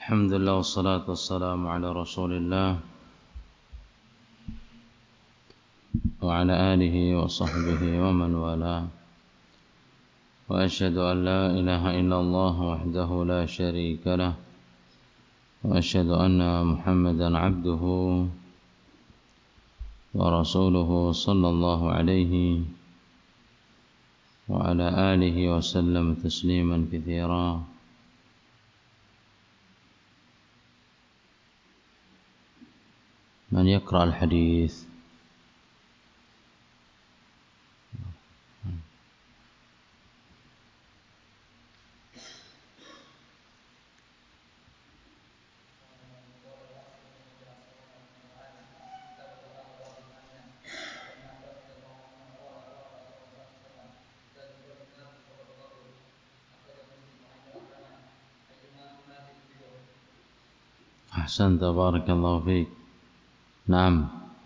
Alhamdulillah wassalatu wassalamu ala Rasulillah wa ala alihi wa sahbihi wa man wala. Wa asyhadu an la ilaha illallah wahdahu la syarika lah wa asyhadu anna Muhammadan abduhu wa rasuluhu sallallahu alaihi wa ala alihi wa sallam tasliman katsira. من يقرأ الحديث؟ أحسنت بارك الله فيك. نعم.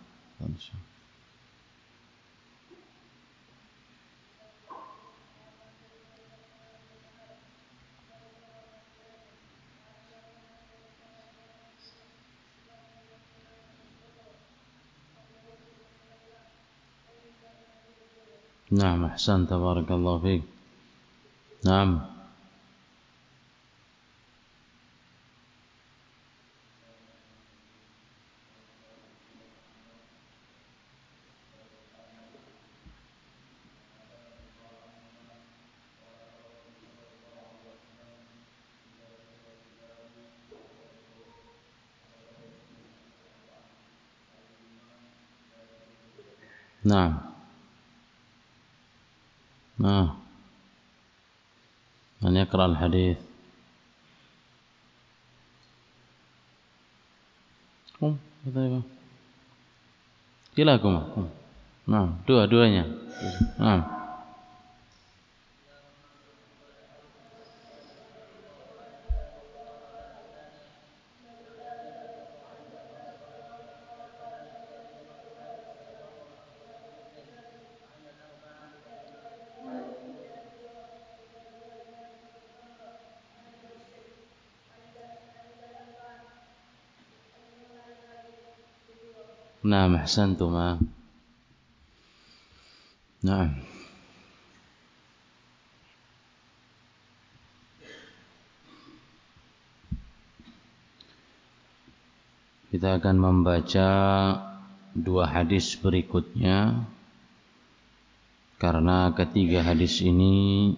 نعم أحسنت بارك الله فيك. نعم. نعم. من يقرأ الحديث؟ Kilakuma. Nah, dua-duanya. Nah. Nah, ahsantuma. Nah. Kita akan membaca dua hadis berikutnya karena ketiga hadis ini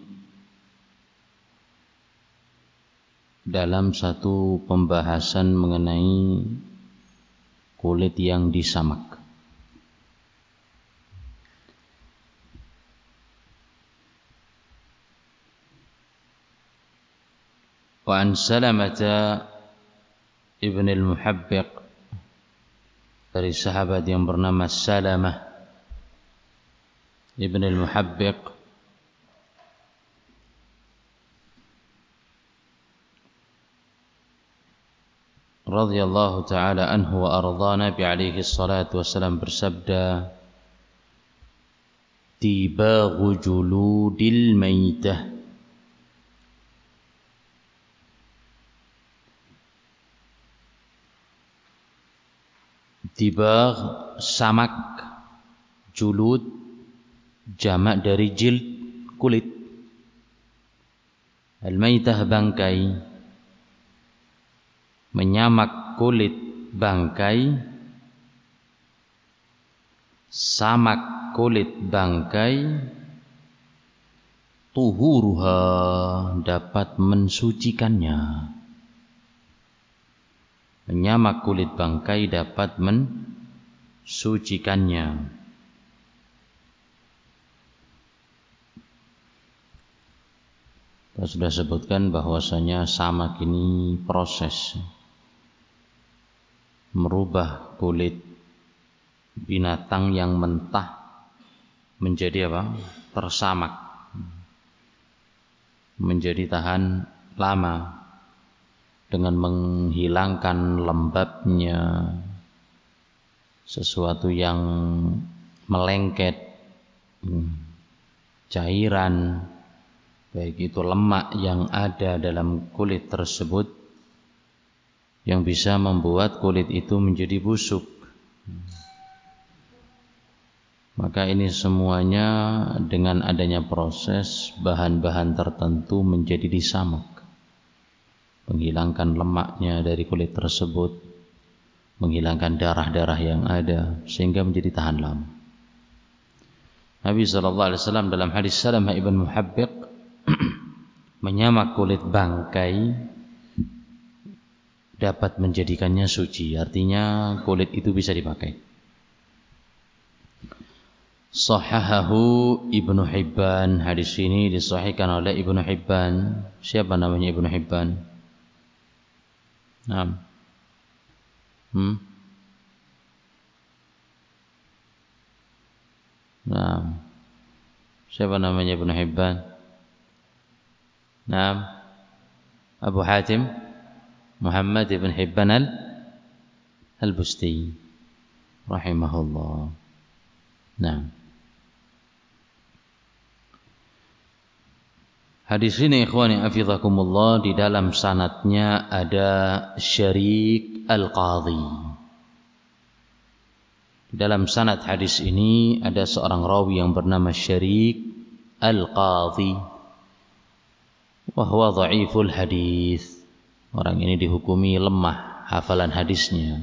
dalam satu pembahasan mengenai kulit yang disamak. Wa an Salamah ibn al-Muhabbiq, dari sahabat yang bernama Salamah ibn al-Muhabbiq radhiyallahu ta'ala anhu wa arda, Nabi alaihi salatu wassalam bersabda, tibaghu juludil maitah, tibagh samak, julud jamak dari jild, kulit, al-maitah bangkai, menyamak kulit bangkai, samak kulit bangkai, tuhuruha dapat mensucikannya. Menyamak kulit bangkai dapat mensucikannya. Kita sudah sebutkan bahwasanya samak ini proses merubah kulit binatang yang mentah menjadi apa? Tersamak, menjadi tahan lama dengan menghilangkan lembabnya, sesuatu yang melengket, cairan, baik itu lemak yang ada dalam kulit tersebut, yang bisa membuat kulit itu menjadi busuk. Maka ini semuanya dengan adanya proses bahan-bahan tertentu menjadi disamak, menghilangkan lemaknya dari kulit tersebut, menghilangkan darah-darah yang ada sehingga menjadi tahan lama. Nabi SAW dalam hadis Salamah ibn Muhabbiq menyamak kulit bangkai dapat menjadikannya suci, artinya kulit itu bisa dipakai. Sahahahu Ibnu Hibban, hadis ini disahihkan oleh Ibnu Hibban. Siapa namanya Ibnu Hibban? Naam. Naam. Siapa namanya Ibnu Hibban? Naam. Abu Hatim Muhammad ibn Hibban al-Busti rahimahullah. Naam. Hadis ini ikhwani hafizakumullah, di dalam sanadnya ada Syarik Al-Qadhi. Di dalam sanad hadis ini ada seorang rawi yang bernama Syarik Al-Qadhi. Wa huwa dha'iful hadis. Orang ini dihukumi lemah hafalan hadisnya.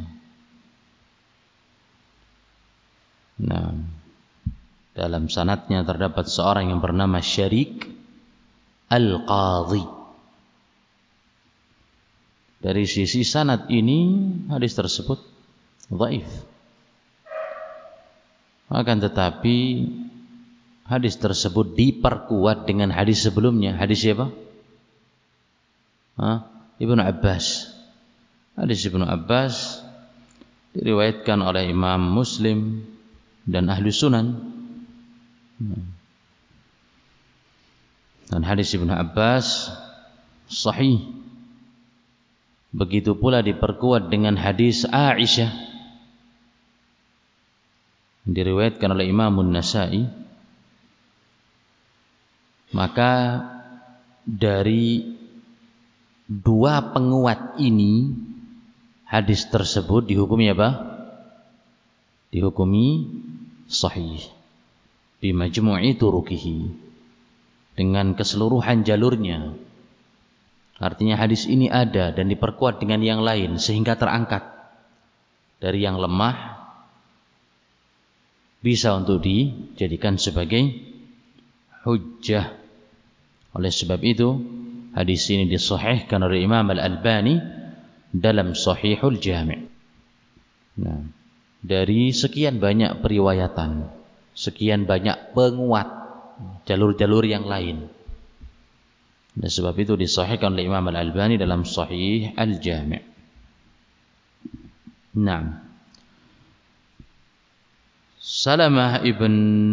Nah, dalam sanadnya terdapat seorang yang bernama Syarik Al-Qadhi. Dari sisi sanad ini hadis tersebut dhaif. Akan tetapi hadis tersebut diperkuat dengan hadis sebelumnya. Hadis siapa? Ibnu Abbas. Hadis Ibnu Abbas diriwayatkan oleh Imam Muslim dan Ahlu Sunan. Dan hadis Ibnu Abbas sahih. Begitu pula diperkuat dengan hadis Aisyah, diriwayatkan oleh Imam An-Nasa'i. Maka dari dua penguat ini, hadis tersebut dihukumi apa? Dihukumi sahih bi majmu'i turuqihi, dengan keseluruhan jalurnya. Artinya hadis ini ada dan diperkuat dengan yang lain sehingga terangkat dari yang lemah, bisa untuk dijadikan sebagai hujjah. Oleh sebab itu hadis ini disahihkan oleh Imam Al-Albani dalam Sahihul Jami'. Nah, dari sekian banyak periwayatan, sekian banyak penguat, jalur-jalur yang lain. Dan sebab itu disahihkan oleh Imam Al-Albani dalam Sahih Al-Jami'. Naam. Salamah ibn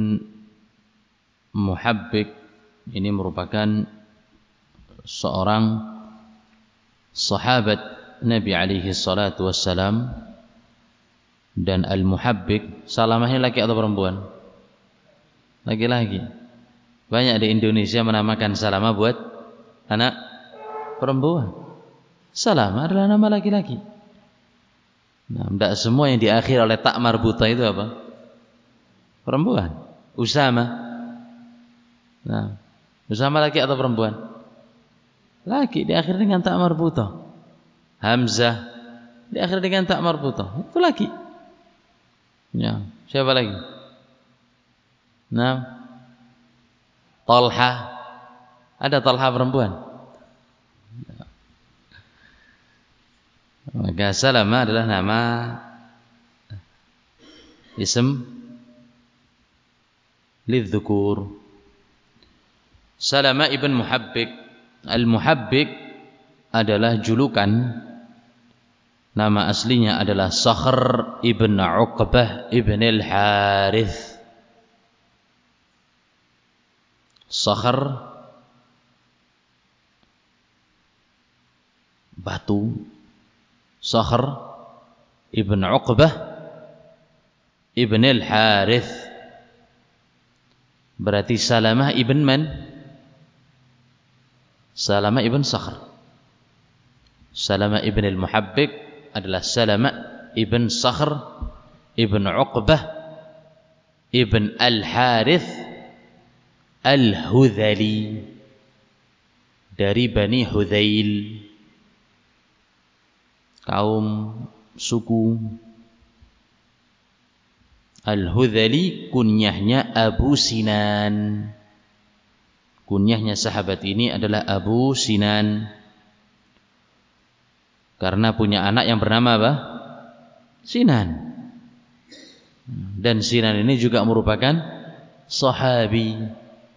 Muhabbiq ini merupakan seorang sahabat Nabi alaihi salatu wassalam. Dan Al-Muhabbiq, Salamahnya laki atau perempuan? Laki-laki. Banyak di Indonesia menamakan Salamah buat anak perempuan. Salamah adalah nama laki-laki. Nah, tidak semua yang diakhiri oleh tak marbuta itu apa? Perempuan. Usama. Nah, Usama laki atau perempuan? Laki, diakhiri dengan tak marbuta. Hamzah diakhiri dengan tak marbuta. Itu laki. Ya, siapa lagi? Nah, Talha. Ada Talha perempuan? Maka Salamah adalah nama ism lidzukur. Salamah ibn Muhabbiq. Al-Muhabbiq adalah julukan. Nama aslinya adalah Sakhr ibn Uqbah ibn al-Harith. Sakhr, batu. Sakhr ibn Uqbah ibn al-Harith. Berarti Salamah ibn man? Salamah ibn Sakhr. Salamah ibn al-Muhabbik adalah Salamah ibn Sakhr ibn Uqbah ibn al-Harith al-Hudhali dari Bani Hudhail, kaum suku Al-Hudhali. Kunyahnya Abu Sinan. Kunyahnya sahabat ini adalah Abu Sinan karena punya anak yang bernama apa? Sinan. Dan Sinan ini juga merupakan sahabi.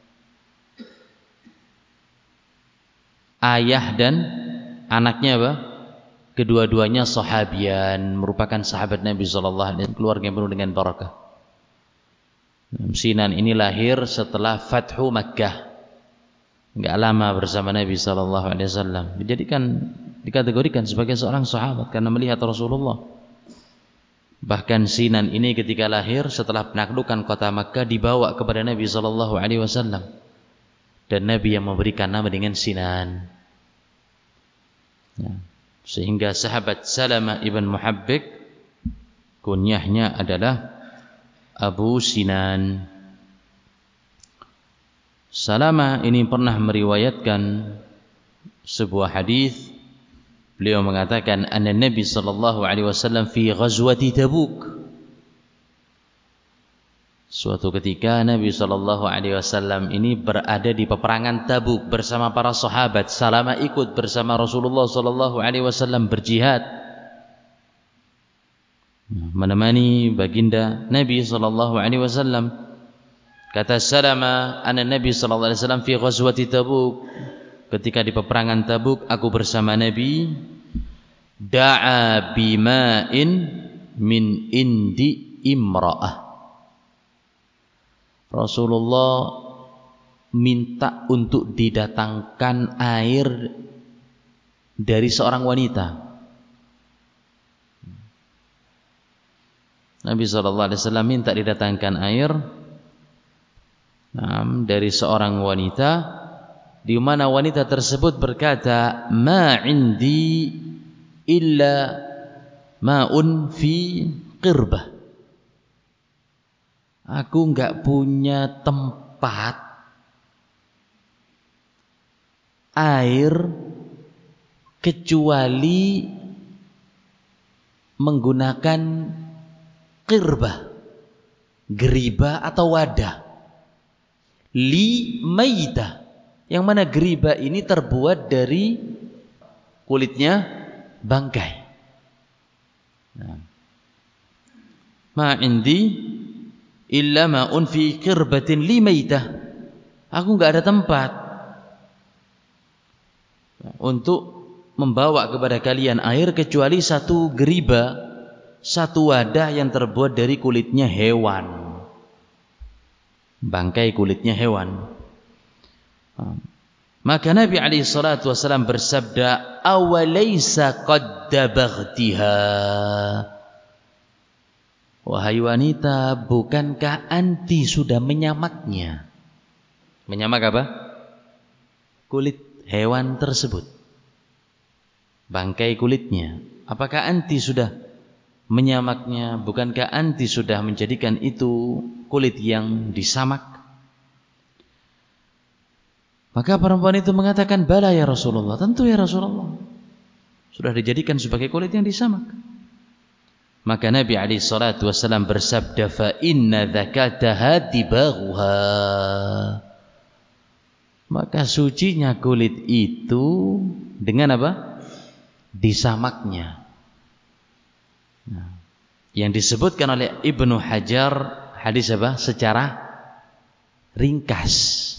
Ayah dan anaknya apa? Kedua-duanya sahabian, merupakan sahabat Nabi sallallahu alaihi wasallam, keluarga yang penuh dengan barakah. Sinan ini lahir setelah Fathu Makkah. Enggak lama bersama Nabi sallallahu alaihi wasallam. Dikategorikan sebagai seorang sahabat karena melihat Rasulullah. Bahkan Sinan ini ketika lahir setelah penaklukan kota Makkah dibawa kepada Nabi sallallahu alaihi wasallam. Dan Nabi yang memberikan nama dengan Sinan. Ya. Sehingga sahabat Salamah ibn Muhabbik kunyahnya adalah Abu Sinan. Salamah ini pernah meriwayatkan sebuah hadis. Beliau mengatakan anna Nabi sallallahu alaihi wasallam fi ghazwati Tabuk. Suatu ketika Nabi sallallahu alaihi wasallam ini berada di peperangan Tabuk bersama para sahabat. Salamah ikut bersama Rasulullah sallallahu alaihi wasallam berjihad, menemani baginda Nabi sallallahu alaihi wasallam. Kata Salamah, anna Nabi sallallahu alaihi wasallam fi ghazwati Tabuk. Ketika di peperangan Tabuk aku bersama Nabi, da'a bima'in min indi imra'ah. Rasulullah minta untuk didatangkan air dari seorang wanita. Nabi SAW minta didatangkan air dari seorang wanita, di mana wanita tersebut berkata, ma indi illa ma'un fi qirbah. Aku enggak punya tempat air kecuali menggunakan qirbah, geriba atau wadah. Li maitah, yang mana geriba ini terbuat dari kulitnya bangkai. Ma indi illa ma'un fi qirbatin li maitah. Aku enggak ada tempat untuk membawa kepada kalian air kecuali satu geriba, satu wadah yang terbuat dari kulitnya hewan, bangkai kulitnya hewan. Maka Nabi alaihi salatu wasallam bersabda, awalaysa qad dabaghtiha. Wahai wanita, bukankah anti sudah menyamaknya? Menyamak apa? Kulit hewan tersebut, bangkai kulitnya. Apakah anti sudah menyamaknya? Bukankah anti sudah menjadikan itu kulit yang disamak? Maka perempuan itu mengatakan, bala ya Rasulullah, tentu ya Rasulullah, sudah dijadikan sebagai kulit yang disamak. Maka Nabi alaihi salatu wasallam bersabda, fa inna dzakataha tibaghuha. Maka sucinya kulit itu dengan apa? Disamaknya. Nah, yang disebutkan oleh Ibnu Hajar hadis apa? Secara ringkas.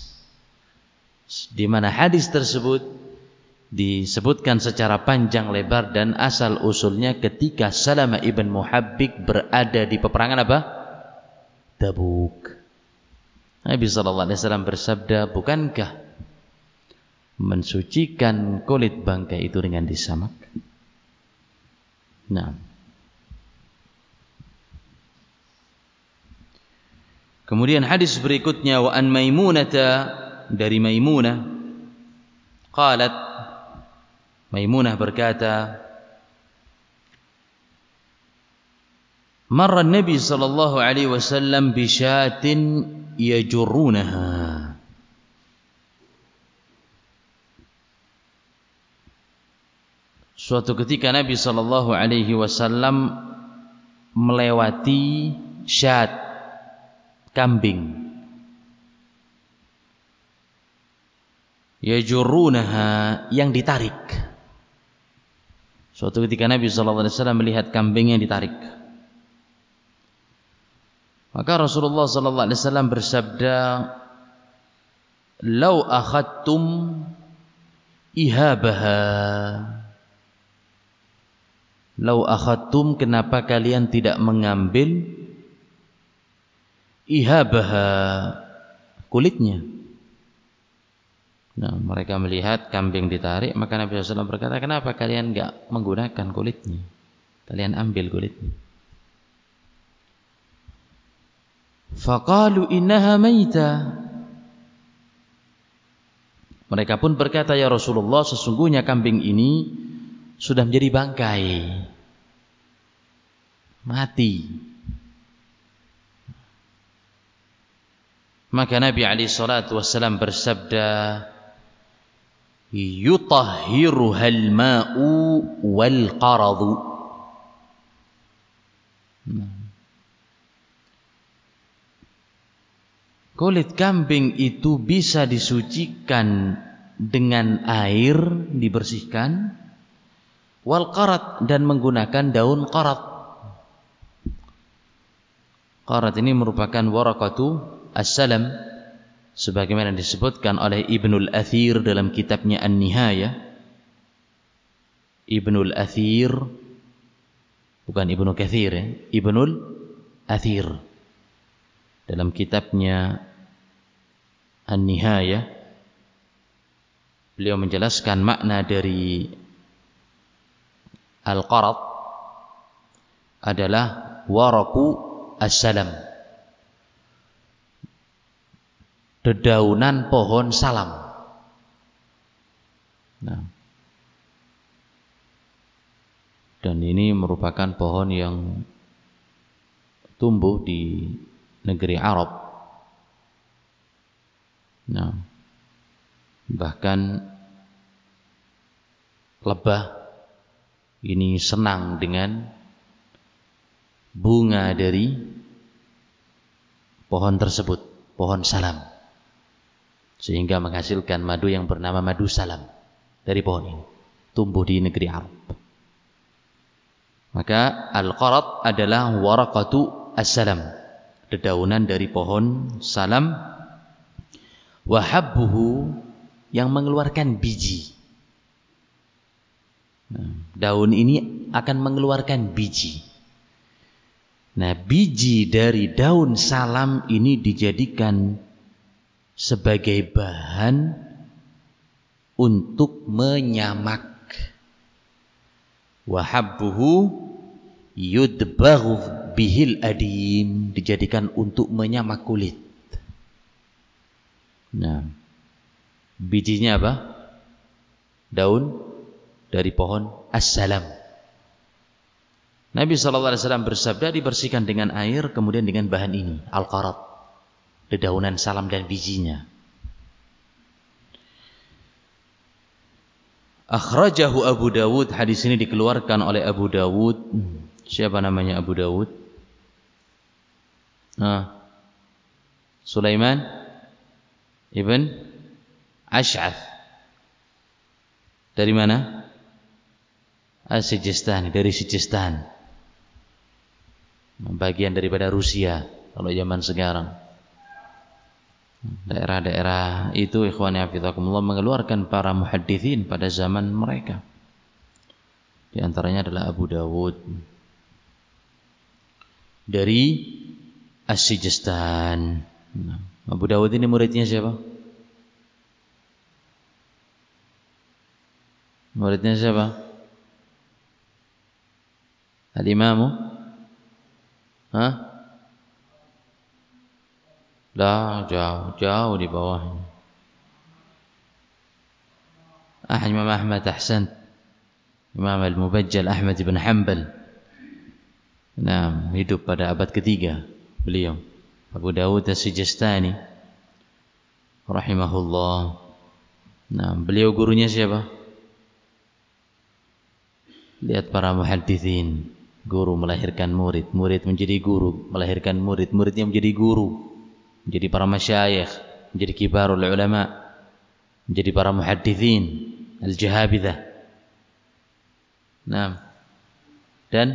Di mana hadis tersebut disebutkan secara panjang lebar dan asal usulnya ketika Salamah ibn Muhabbik berada di peperangan apa? Tabuk. Nabi SAW bersabda, bukankah mensucikan kulit bangkai itu dengan disamak? Nah, kemudian hadis berikutnya, wa an Maimunata, dari Maimunah, qalat, Maimunah berkata, marra Nabi sallallahu alaihi wasallam bi syatin yajurrunaha. Suatu ketika Nabi sallallahu alaihi wasallam melewati syat, kambing. Yajurrunaha, yang ditarik. Suatu ketika Nabi sallallahu alaihi wasallam melihat kambing yang ditarik. Maka Rasulullah sallallahu alaihi wasallam bersabda, "Lau akhadtum ihabaha." Lau akhadtum, kenapa kalian tidak mengambil ihabaha, kulitnya? Nah, mereka melihat kambing ditarik, maka Nabi SAW berkata, kenapa kalian enggak menggunakan kulitnya? Kalian ambil kulitnya. Faqalu innaha maita. Mereka pun berkata, ya Rasulullah, sesungguhnya kambing ini sudah menjadi bangkai, mati. Maka Nabi alaihi salatu wassalam bersabda, yutahhiruhal ma'u wal qaradu. Kulit kambing itu bisa disucikan dengan air, dibersihkan, wal qarat, dan menggunakan daun qarat. Qarat ini merupakan waraqatu as-salam, sebagaimana disebutkan oleh Ibnul Athir dalam kitabnya An-Nihayah. Ibnul Athir, bukan Ibnu Katsir ya, Ibnul Athir dalam kitabnya An-Nihayah, beliau menjelaskan makna dari al-qarat adalah waraqu as-salam, dedaunan pohon salam. Nah, dan ini merupakan pohon yang tumbuh di negeri Arab. Nah, bahkan lebah ini senang dengan bunga dari pohon tersebut, pohon salam, sehingga menghasilkan madu yang bernama madu salam dari pohon ini, tumbuh di negeri Arab. Maka al-qarat adalah waraqatu as-salam, dedaunan dari pohon salam, wa habbuhu, yang mengeluarkan biji. Nah, daun ini akan mengeluarkan biji. Nah, biji dari daun salam ini dijadikan sebagai bahan untuk menyamak. Wa habbuhu yudbaghu bihil adim, dijadikan untuk menyamak kulit. Nah, bijinya apa? Daun dari pohon as-salam. Nabi SAW bersabda, dibersihkan dengan air, kemudian dengan bahan ini, al-qarat, dedaunan salam dan bijinya. Akhrajahu Abu Dawud, hadis ini dikeluarkan oleh Abu Dawud. Siapa namanya Abu Dawud? Sulaiman Ibn Ash'ath. Dari mana? As-Sijistani, dari Sijistan, bagian daripada Rusia kalau zaman sekarang. Daerah-daerah itu, ikhwani hafizakumullah, mengeluarkan para muhadditsin pada zaman mereka. Di antaranya adalah Abu Dawud dari As-Sijistan. Abu Dawud ini muridnya siapa? Muridnya siapa? Al-Imamu? Lah, jauh di bawahnya. Imam Ahmad, ahsan. Imam Al-Mubajjal Ahmad bin Hanbal. Nah, hidup pada abad ketiga beliau. Abu Dawud As-Sijistani rahimahullah. Nah, beliau gurunya siapa? Lihat para muhadditsin, guru melahirkan murid, murid menjadi guru, melahirkan murid, muridnya menjadi guru, menjadi para masyayikh, menjadi kibarul ulama, menjadi para muhadditsin, al-jahabidzah. Nah, dan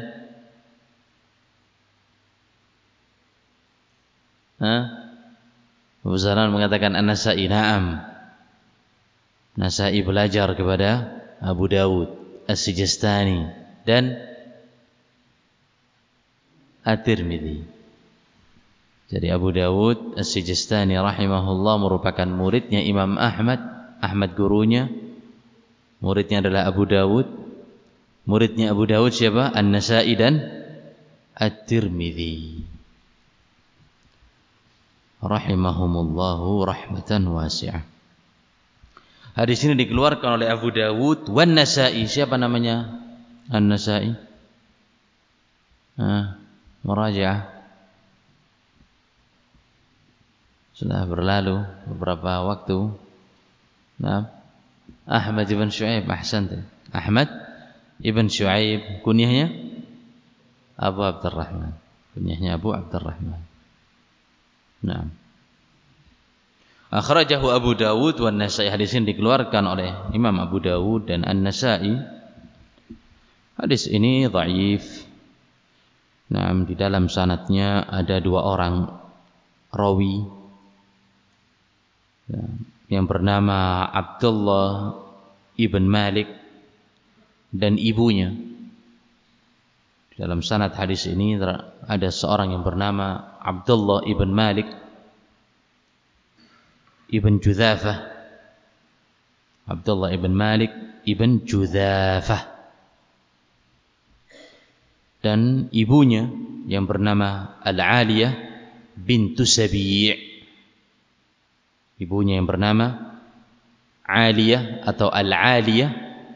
Abu Zahran mengatakan An-Nasa'i, na'am. Nasa'i belajar kepada Abu Dawud As-Sijistani dan At-Tirmidzi. Jadi Abu Dawud As-Sijistani rahimahullah merupakan muridnya Imam Ahmad. Ahmad gurunya, muridnya adalah Abu Dawud. Muridnya Abu Dawud siapa? An-Nasa'i dan At-Tirmidzi. Rahimahumullahu rahmatan wasi'ah. Hadis ini dikeluarkan oleh Abu Dawud wan Nasa'i. Siapa namanya An-Nasa'i? Murajaah. Sudah berlalu beberapa waktu. Nah, Ahmad ibn Shu'aib, ahsanta. Ahmad ibn Shu'aib, kunyahnya Abu Abdurrahman. Kunyahnya Abu Abdurrahman. Nah, akhrajahu Abu Dawud wan Nasa'i. Hadis ini dikeluarkan oleh Imam Abu Dawud dan An-Nasa'i. Hadis ini dhaif. Nah, di dalam sanadnya ada dua orang rawi yang bernama Abdullah ibn Malik dan ibunya. Di dalam sanad hadis ini ada seorang yang bernama Abdullah ibn Malik ibn Judzafah. Abdullah ibn Malik ibn Judzafah. Dan ibunya yang bernama Al-Aliyah bintu Sabi'. Ibunya yang bernama Aliyah atau Al-Aliyah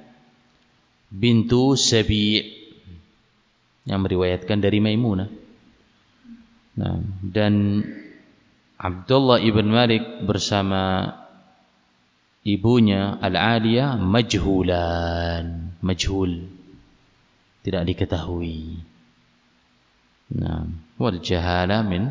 bintu Sabi', yang meriwayatkan dari Maimunah. Nah, dan Abdullah ibn Malik bersama ibunya Al-Aliyah majhulan, majhul, tidak diketahui. Nah, wal jahala min,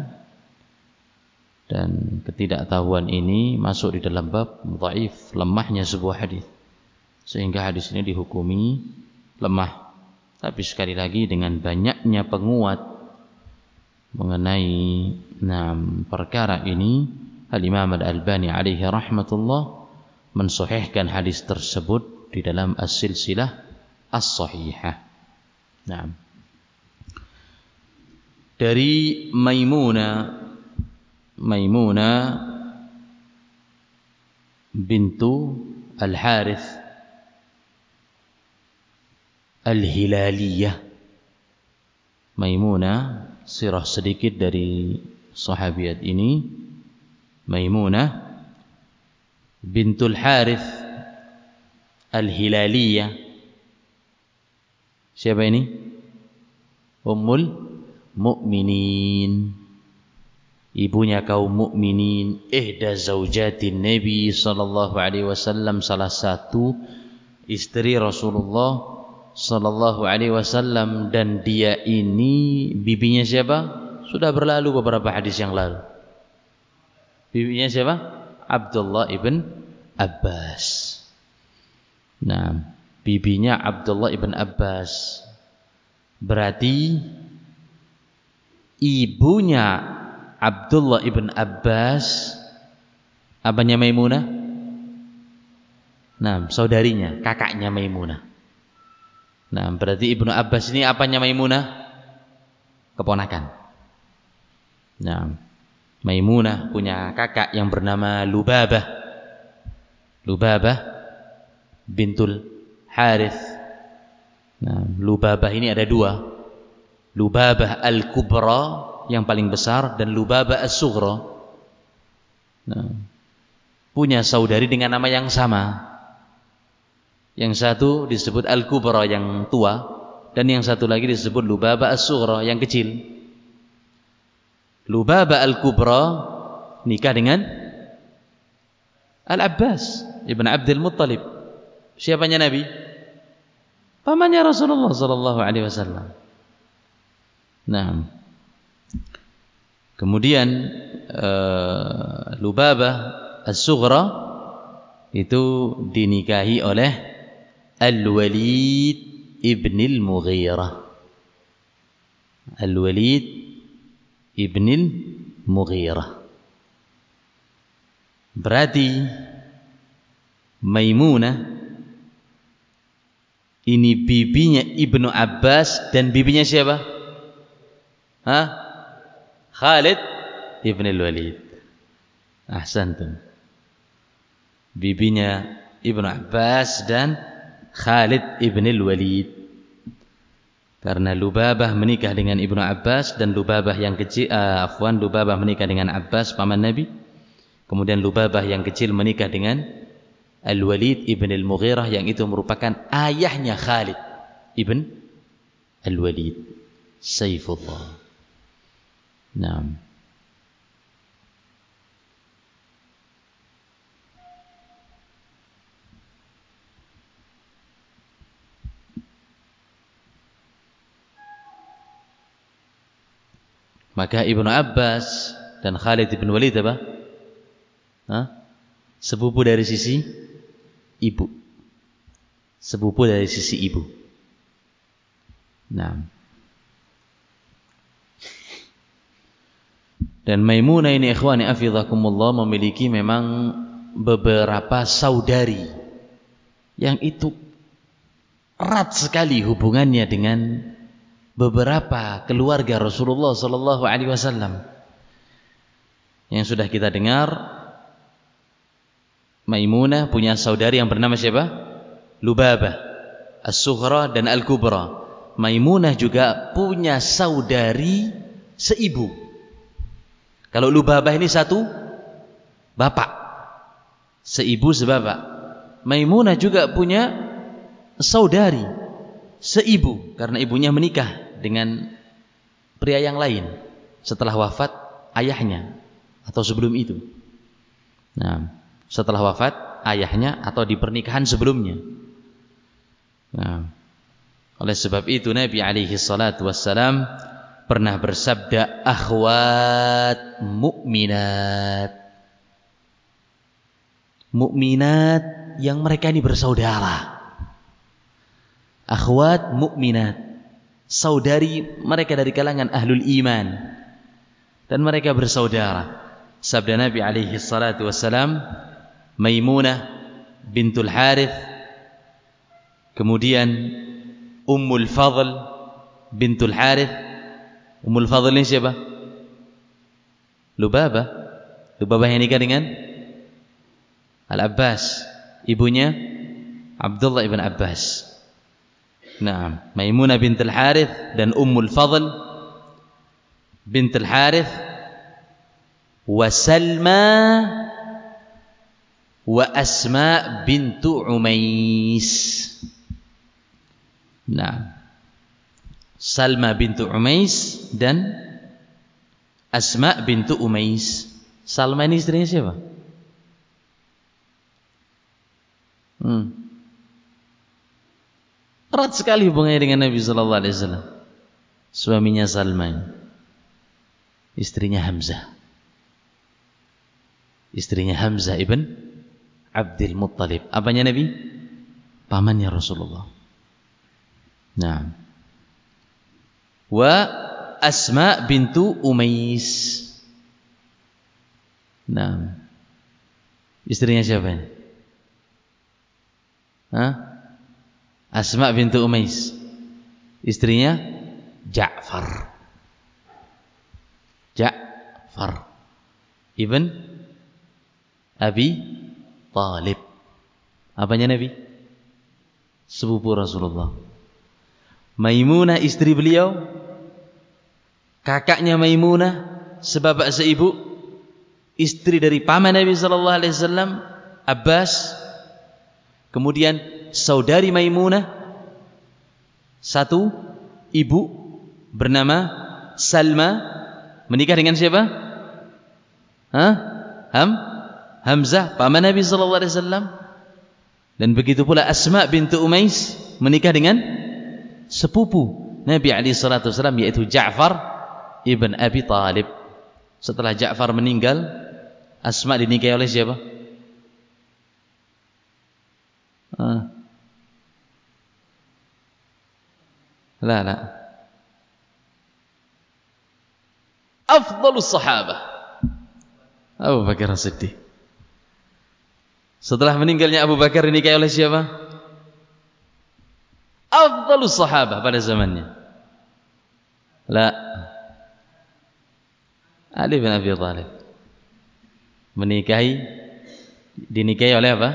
dan ketidaktahuan ini masuk di dalam bab dhaif, lemahnya sebuah hadis, sehingga hadis ini dihukumi lemah. Tapi sekali lagi dengan banyaknya penguat mengenai perkara ini, Al-Imam Al-Albani alaihi rahmatullah mensahihkan hadis tersebut di dalam As-Silsilah As-Sahihah. Nah, dari Maimunah bintu Al-Harith Al-Hilaliyah. Maimunah, sirah sedikit dari sahabiat ini. Maimunah bintul Harith Al-Hilaliyah. Siapa ini? Ummul Mukminin, ibunya kaum mukminin, ihda zaujatin Nabi sallallahu alaihi wasallam, salah satu istri Rasulullah sallallahu alaihi wasallam. Dan dia ini bibinya siapa? Sudah berlalu beberapa hadis yang lalu. Bibinya siapa? Abdullah ibn Abbas. Nah, bibinya Abdullah ibn Abbas. Berarti ibunya Abdullah ibn Abbas apanya Maimunah? Nah, saudarinya, kakaknya Maimunah. Nah, berarti Ibnu Abbas ini apanya Maimunah? Keponakan. Nah, Maimunah punya kakak yang bernama Lubabah. Lubabah bintul Harith. Nah, Lubabah ini ada dua. Lubabah Al-Kubra yang paling besar dan Lubabah As-Sughra. Nah, punya saudari dengan nama yang sama. Yang satu disebut Al-Kubra yang tua, dan yang satu lagi disebut Lubabah As-Sughra yang kecil. Lubabah Al-Kubra nikah dengan Al-Abbas ibn Abdul Muttalib. Siapanya Nabi? Pamannya Rasulullah sallallahu alaihi wasallam. Nah, kemudian Lubabah As-Sughra itu dinikahi oleh Al-Walid ibn al-Mughirah. Al-Walid ibn al-Mughirah. Berarti Maimunah ini bibinya Ibnu Abbas dan bibinya siapa? Khalid ibn al-Walid. Ahsantum. Bibinya Ibnu Abbas dan Khalid ibn al-Walid. Karena Lubabah menikah dengan Ibnu Abbas dan Lubabah yang kecil, Lubabah menikah dengan Abbas paman Nabi. Kemudian Lubabah yang kecil menikah dengan Al-Walid ibn al-Mughirah yang itu merupakan ayahnya Khalid ibn al-Walid Saifullah. Naam. Maka Ibnu Abbas dan Khalid ibn Walid apa? Sepupu dari sisi ibu. Sepupu dari sisi ibu. Nah. Dan Maimunah ini ikhwani afizakumullah memiliki memang beberapa saudari yang itu erat sekali hubungannya dengan beberapa keluarga Rasulullah sallallahu alaihi wasallam. Yang sudah kita dengar, Maimunah punya saudari yang bernama siapa? Lubabah As-Sughra dan Al-Kubra. Maimunah juga punya saudari seibu. Kalau Lubabah ini satu bapak, seibu sebapak. Maimunah juga punya saudari seibu karena ibunya menikah dengan pria yang lain setelah wafat ayahnya atau sebelum itu. Nah, setelah wafat ayahnya atau di pernikahan sebelumnya. Nah, oleh sebab itu Nabi alaihi salatu wassalam pernah bersabda, akhwat mukminat. Mukminat yang mereka ini bersaudara. Akhwat mukminat, saudari mereka dari kalangan ahlul iman dan mereka bersaudara. Sabda Nabi alaihi salatu wassalam, Maimunah bintul Harith, kemudian Ummul Fadl bintul Harith. Ummul Fadl ini siapa? Lubabah. Lubabah yang nikah dengan Al-Abbas, ibunya Abdullah ibn Abbas. Nah, Maimunah bintul Harith dan Ummul Fadl bintul Harith wa Salma wa Asma bintu Umais. Nah, Salma bintu Umais dan Asma bintu Umais. Salma ini istrinya siapa? Erat sekali hubungannya dengan Nabi sallallahu alaihi wasallam. Suaminya Salma, istrinya Hamzah. Istrinya Hamzah ibn Abdul Muttalib. Apanya Nabi? Pamannya Rasulullah. Nah. Wa Asma bintu Umais. Nah. Istrinya siapa ini? Asma bintu Umais. Istrinya Ja'far. Ja'far ibn Abi Talib. Apanya Nabi? Sepupu Rasulullah. Maimunah istri beliau, kakaknya Maimunah sebapak seibu, istri dari paman Nabi sallallahu alaihi wasallam Abbas. Kemudian saudari Maimunah, satu ibu bernama Salma menikah dengan siapa? Hamzah, paman Nabi sallallahu alaihi wasallam. Dan begitu pula Asma bintu Umais menikah dengan sepupu Nabi alaihi salatu wasallam, yaitu Ja'far ibn Abi Talib. Setelah Ja'far meninggal, Asma dinikahi oleh siapa? La. Afdhalus sahabah Abu Bakar As-Siddiq. Setelah meninggalnya Abu Bakar dinikahi oleh siapa? Afdhalus sahabah pada zamannya. La. Ali bin Abi Thalib. Dinikahi oleh apa?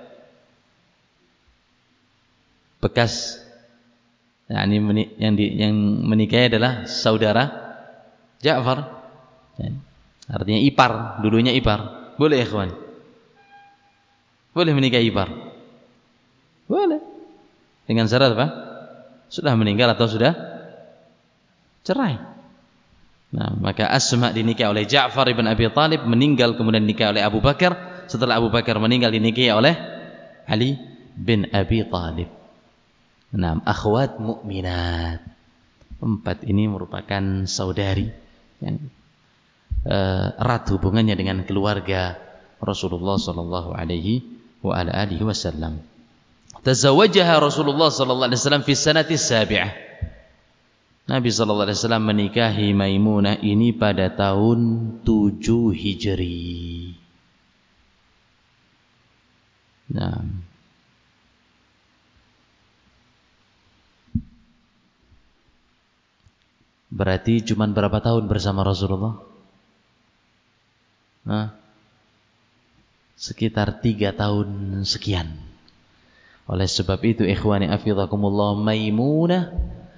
Bekas, yang menikahi adalah saudara Ja'far. Artinya ipar, dulunya ipar. Boleh ya ikhwan? Boleh menikahi ipar? Boleh. Dengan syarat apa? Sudah meninggal atau sudah cerai. Nah, maka Asma dinikahi oleh Ja'far ibn Abi Talib, meninggal kemudian dinikahi oleh Abu Bakar. Setelah Abu Bakar meninggal dinikahi oleh Ali bin Abi Talib. Nah, akhwat mukminat. 4 ini merupakan saudari yang erat hubungannya dengan keluarga Rasulullah sallallahu alaihi wa ala alihi wasallam. Tazawwajaha Rasulullah sallallahu alaihi wasallam fi sanati sabi'ah. Nabi sallallahu alaihi wasallam menikahi Maimunah ini pada tahun 7 Hijri. Nah, berarti cuma berapa tahun bersama Rasulullah? Sekitar 3 tahun sekian. Oleh sebab itu ikhwani afidakumullah, Maimunah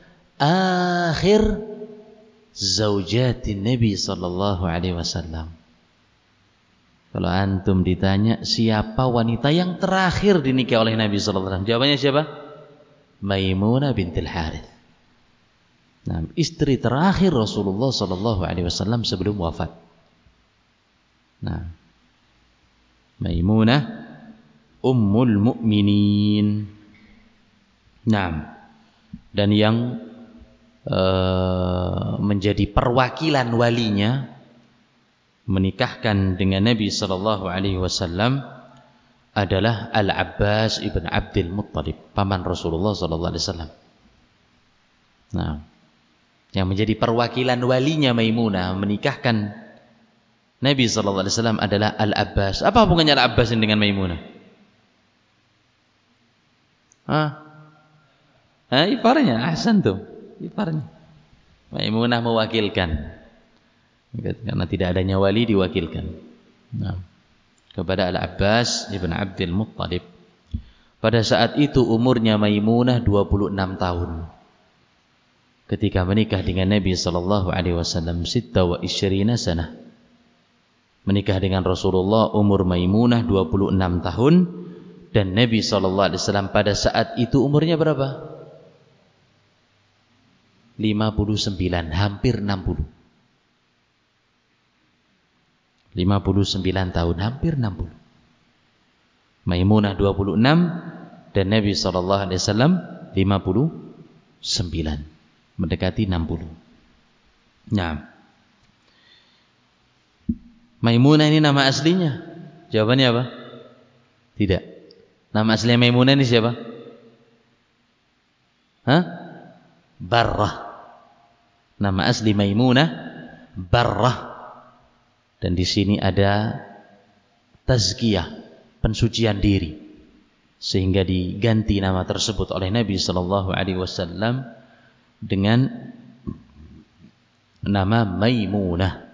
akhir zaujatin Nabi sallallahu alaihi wasallam. Kalau antum ditanya siapa wanita yang terakhir dinikahi oleh Nabi sallallahu alaihi wasallam, jawabannya siapa? Maimunah bintil Harith. Nah, istri terakhir Rasulullah sallallahu alaihi wasallam sebelum wafat. Nah, Maimunah ummul mukminin. Nah, dan yang menjadi perwakilan walinya menikahkan dengan Nabi sallallahu alaihi wasallam adalah Al-Abbas ibn Abdul Muttalib, paman Rasulullah sallallahu alaihi wasallam. Nah, yang menjadi perwakilan walinya Maimunah menikahkan Nabi sallallahu alaihi wasallam adalah Al-Abbas. Apa hubungannya Al-Abbas dengan Maimunah? Iparnya, ahsantum. Iparnya. Maimunah mewakilkan. Karena tidak adanya wali diwakilkan. Nah, kepada Al-Abbas ibn Abdul Muttalib. Pada saat itu umurnya Maimunah 26 tahun. Ketika menikah dengan Nabi sallallahu alaihi wasallam 26 sanah. Menikah dengan Rasulullah umur Maimunah 26 tahun dan Nabi sallallahu alaihi wasallam pada saat itu umurnya berapa? 59, hampir 60. 59 tahun, hampir 60. Maimunah 26 dan Nabi sallallahu alaihi wasallam 59, mendekati 60. Nah, Maimunah ini nama aslinya? Jawabannya apa? Tidak. Nama aslinya Maimunah ini siapa? Barrah. Nama asli Maimunah Barrah. Dan di sini ada tazkiyah, pensucian diri, sehingga diganti nama tersebut oleh Nabi sallallahu alaihi wasallam dengan nama Maimunah.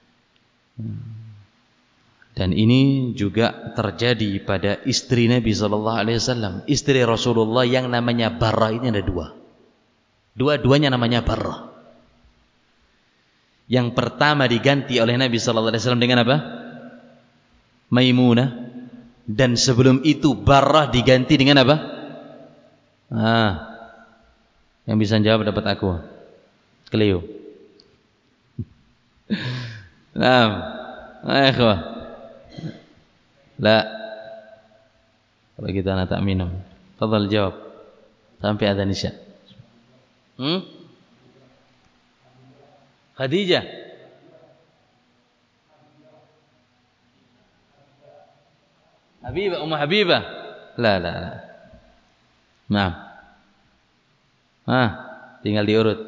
Dan ini juga terjadi pada istri Nabi sallallahu alaihi wasallam. Istri Rasulullah yang namanya Barrah ini ada 2. Dua-duanya namanya Barrah. Yang pertama diganti oleh Nabi sallallahu alaihi wasallam dengan apa? Maimunah. Dan sebelum itu Barrah diganti dengan apa? Yang bisa jawab dapat aku. Cleo. Naam. Ikhwah. La. Kalau kita nak tak minum. Fadhal jawab. Sampai adzan Isya. Khadijah. Habibah, Ummu Habibah. La. Naam. Tinggal diurut.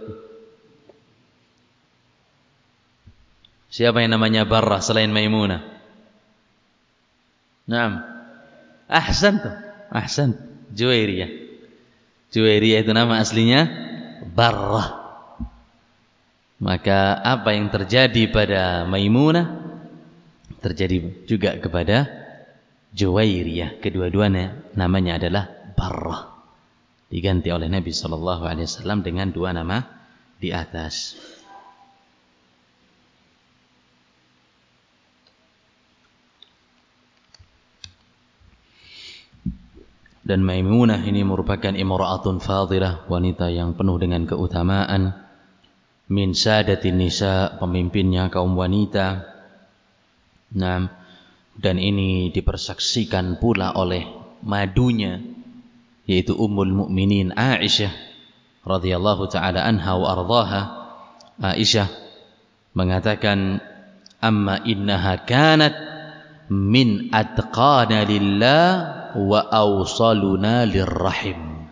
Siapa yang namanya Barrah selain Maimunah? Naam. Ahsan. Juwairiyah. Juwairiyah itu nama aslinya Barrah. Maka apa yang terjadi pada Maimunah terjadi juga kepada Juwairiyah. Kedua-duanya namanya adalah Barrah. Diganti oleh Nabi SAW dengan dua nama di atas. Dan Maimunah ini merupakan imra'atun fadilah, wanita yang penuh dengan keutamaan, min sadatin nisa, pemimpinnya kaum wanita. Nah, dan ini dipersaksikan pula oleh madunya, yaitu Ummul Mukminin Aisyah radhiyallahu taala anha wa ardhaha. Aisyah mengatakan, amma innaha kanat min atqana lillah wa awsaluna lirrahim.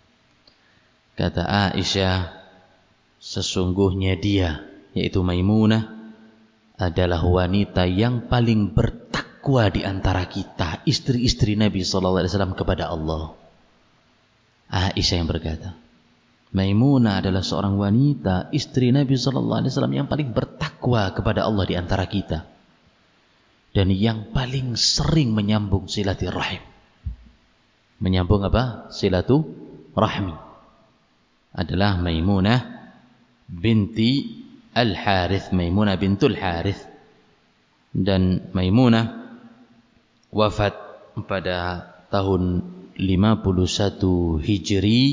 Kata Aisyah, sesungguhnya dia, yaitu Maimunah, adalah wanita yang paling bertakwa di antara kita, istri-istri Nabi SAW kepada Allah. Aisyah yang berkata, Maimunah adalah seorang wanita, istri Nabi SAW yang paling bertakwa kepada Allah di antara kita, dan yang paling sering menyambung silaturahim. Menyambung apa? Silaturahmi adalah Maimunah binti Al-Harith, Maimunah bintul Harith. Dan Maimunah wafat pada tahun 51 Hijri.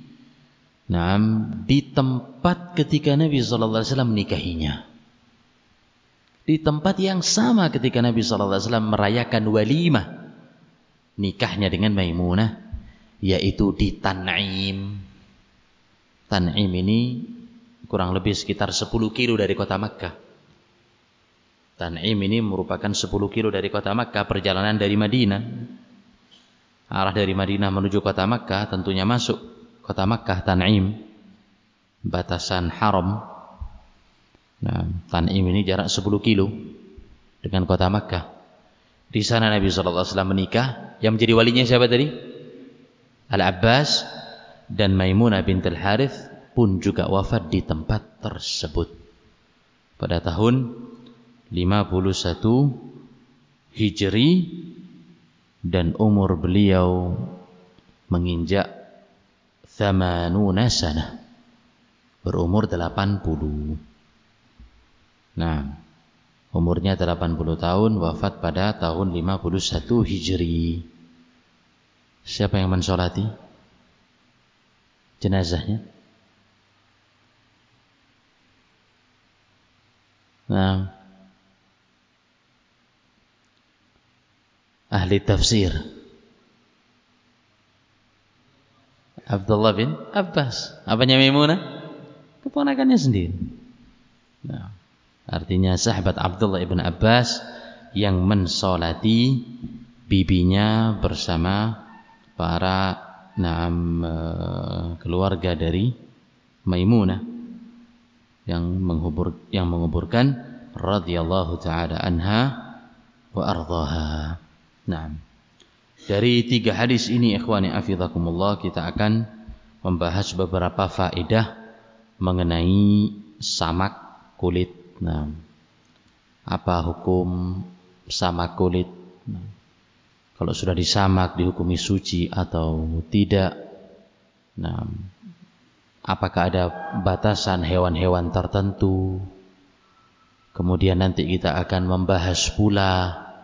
Di tempat ketika Nabi SAW menikahinya. Di tempat yang sama ketika Nabi SAW merayakan walimah nikahnya dengan Maimunah, yaitu di Tan'im. Tan'im ini kurang lebih sekitar 10 kilo dari kota Makkah. Tan'im ini merupakan 10 kilo dari kota Makkah, perjalanan dari Madinah. Arah dari Madinah menuju kota Makkah, tentunya masuk kota Makkah, Tan'im, batasan haram. Tan'im ini jarak 10 kilo dengan kota Makkah. Di sana Nabi SAW menikah. Yang menjadi walinya siapa tadi? Al-Abbas. Dan Maimunah bintul Harith pun juga wafat di tempat tersebut pada tahun 51 Hijri, dan umur beliau menginjak 80 sanah, berumur 80. Umurnya 80 tahun, wafat pada tahun 51 Hijri. Siapa yang mensolati jenazahnya? Ahli tafsir Abdullah bin Abbas. Apanya Maimunah? Keponakannya sendiri. Artinya sahabat Abdullah ibn Abbas yang mensolati bibinya bersama para keluarga dari Maimunah yang menguburkan radhiyallahu taala anha wa ardhaha. Dari 3 hadis ini, ikhwani afizakumullah, kita akan membahas beberapa faedah mengenai samak kulit. Apa hukum samak kulit? Kalau sudah disamak dihukumi suci atau tidak? Apakah ada batasan hewan-hewan tertentu? Kemudian nanti kita akan membahas pula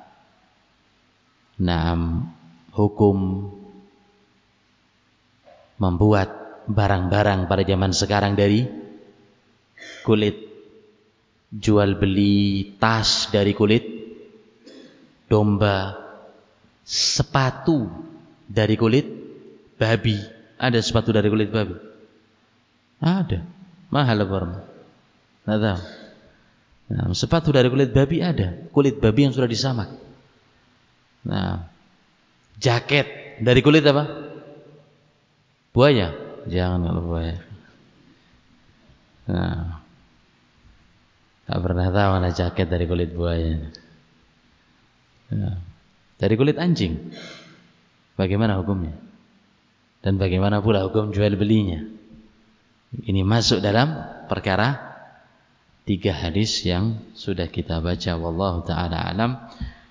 hukum membuat barang-barang pada zaman sekarang dari kulit, jual beli tas dari kulit domba, sepatu dari kulit babi. Ada sepatu dari kulit babi? Ada. Mahal apa? Nggak tahu. Nah, sepatu dari kulit babi ada. Kulit babi yang sudah disamak. Nah, jaket dari kulit apa? Buaya. Jangan kalau buaya. Nah, tak pernah tahu mana jaket dari kulit buaya. Nah, dari kulit anjing. Bagaimana hukumnya? Dan bagaimana pula hukum jual belinya? Ini masuk dalam perkara 3 hadis yang sudah kita baca. Wallahu ta'ala alam.